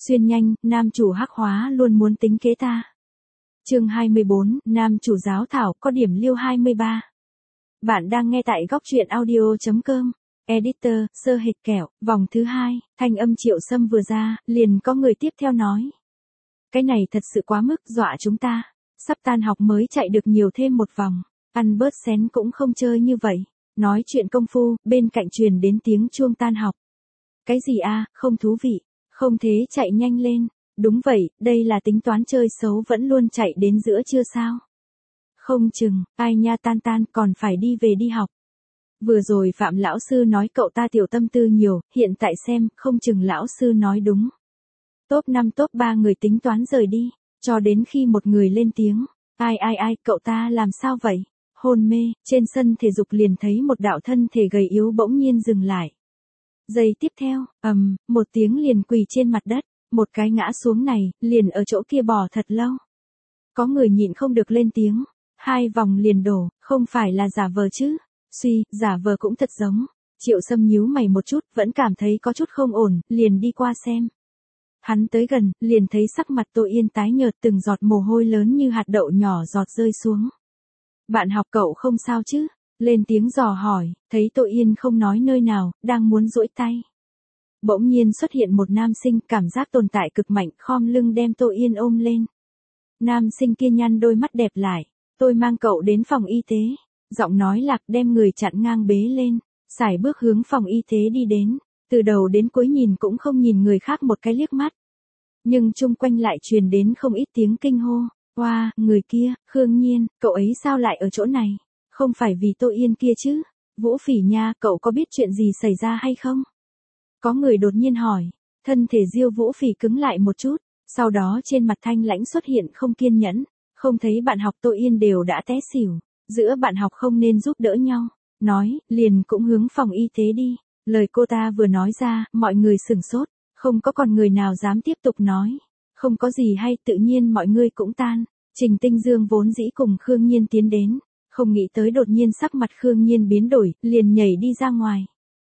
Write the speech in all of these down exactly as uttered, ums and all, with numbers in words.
Xuyên nhanh, nam chủ hắc hóa luôn muốn tính kế ta. Chương hai mươi bốn, nam chủ giáo thảo có điểm liêu hai mươi ba. Bạn đang nghe tại góc truyện audio chấm com. Editor, sơ hệt kẹo, vòng thứ hai, thanh âm Triệu Sâm vừa ra, liền có người tiếp theo nói. Cái này thật sự quá mức, dọa chúng ta. Sắp tan học mới chạy được nhiều thêm một vòng. Ăn bớt xén cũng không chơi như vậy. Nói chuyện công phu, bên cạnh truyền đến tiếng chuông tan học. Cái gì a, không thú vị. Không thế chạy nhanh lên. Đúng vậy, đây là tính toán chơi xấu vẫn luôn chạy đến giữa trưa sao. Không chừng, ai nha tan tan còn phải đi về đi học. Vừa rồi Phạm lão sư nói cậu ta tiểu tâm tư nhiều, hiện tại xem, không chừng lão sư nói đúng. Top năm top ba người tính toán rời đi, cho đến khi một người lên tiếng. Ai ai ai, cậu ta làm sao vậy? Hôn mê, trên sân thể dục liền thấy một đạo thân thể gầy yếu bỗng nhiên dừng lại. Giây tiếp theo, ầm, um, một tiếng liền quỳ trên mặt đất, một cái ngã xuống này, liền ở chỗ kia bò thật lâu. Có người nhịn không được lên tiếng, hai vòng liền đổ, không phải là giả vờ chứ? Suy, giả vờ cũng thật giống. Triệu Sâm nhíu mày một chút, vẫn cảm thấy có chút không ổn, liền đi qua xem. Hắn tới gần, liền thấy sắc mặt Tô Yên tái nhợt, từng giọt mồ hôi lớn như hạt đậu nhỏ giọt rơi xuống. Bạn học cậu không sao chứ? Lên tiếng dò hỏi, thấy Tô Yên không nói nơi nào, đang muốn duỗi tay. Bỗng nhiên xuất hiện một nam sinh, cảm giác tồn tại cực mạnh, khom lưng đem Tô Yên ôm lên. Nam sinh kia nhăn đôi mắt đẹp lại, tôi mang cậu đến phòng y tế. Giọng nói lạc đem người chặn ngang bế lên, sải bước hướng phòng y tế đi đến, từ đầu đến cuối nhìn cũng không nhìn người khác một cái liếc mắt. Nhưng chung quanh lại truyền đến không ít tiếng kinh hô, wow, người kia, Khương Nhiên, cậu ấy sao lại ở chỗ này? Không phải vì Tô Yên kia chứ? Vũ Phỉ nha, cậu có biết chuyện gì xảy ra hay không? Có người đột nhiên hỏi, thân thể Diêu Vũ Phỉ cứng lại một chút, sau đó trên mặt thanh lãnh xuất hiện không kiên nhẫn, không thấy bạn học Tô Yên đều đã té xỉu. Giữa bạn học không nên giúp đỡ nhau, nói, liền cũng hướng phòng y tế đi. Lời cô ta vừa nói ra, mọi người sửng sốt, không có còn người nào dám tiếp tục nói. Không có gì hay, tự nhiên mọi người cũng tan. Trình Tinh Dương vốn dĩ cùng Khương Nhiên tiến đến, không nghĩ tới đột nhiên sắc mặt Khương Nhiên biến đổi, liền nhảy đi ra ngoài.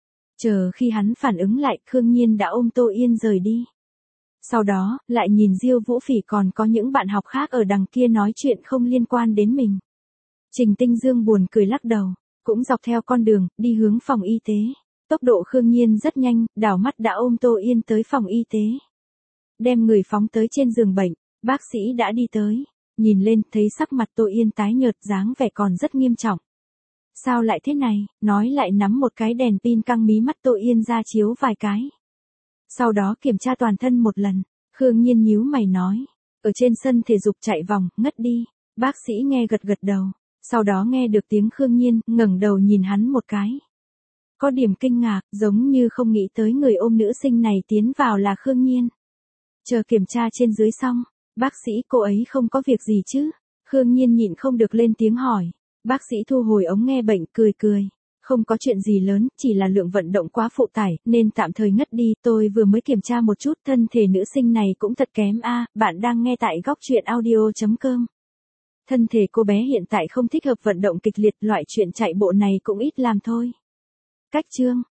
Chờ khi hắn phản ứng lại, Khương Nhiên đã ôm Tô Yên rời đi. Sau đó, lại nhìn Diêu Vũ Phỉ còn có những bạn học khác ở đằng kia nói chuyện không liên quan đến mình. Trình Tinh Dương buồn cười lắc đầu, cũng dọc theo con đường, đi hướng phòng y tế. Tốc độ Khương Nhiên rất nhanh, đảo mắt đã ôm Tô Yên tới phòng y tế. Đem người phóng tới trên giường bệnh, bác sĩ đã đi tới. Nhìn lên, thấy sắc mặt Tô Yên tái nhợt, dáng vẻ còn rất nghiêm trọng. Sao lại thế này, nói lại nắm một cái đèn pin căng mí mắt Tô Yên ra chiếu vài cái. Sau đó kiểm tra toàn thân một lần, Khương Nhiên nhíu mày nói. Ở trên sân thể dục chạy vòng, ngất đi. Bác sĩ nghe gật gật đầu. Sau đó nghe được tiếng Khương Nhiên, ngẩng đầu nhìn hắn một cái. Có điểm kinh ngạc, giống như không nghĩ tới người ôm nữ sinh này tiến vào là Khương Nhiên. Chờ kiểm tra trên dưới xong, bác sĩ cô ấy không có việc gì chứ? Khương Nhiên nhịn không được lên tiếng hỏi. Bác sĩ thu hồi ống nghe bệnh, cười cười. Không có chuyện gì lớn, chỉ là lượng vận động quá phụ tải, nên tạm thời ngất đi. Tôi vừa mới kiểm tra một chút, thân thể nữ sinh này cũng thật kém a. Bạn đang nghe tại góc truyện audio chấm com. Thân thể cô bé hiện tại không thích hợp vận động kịch liệt, loại chuyện chạy bộ này cũng ít làm thôi. Cách chương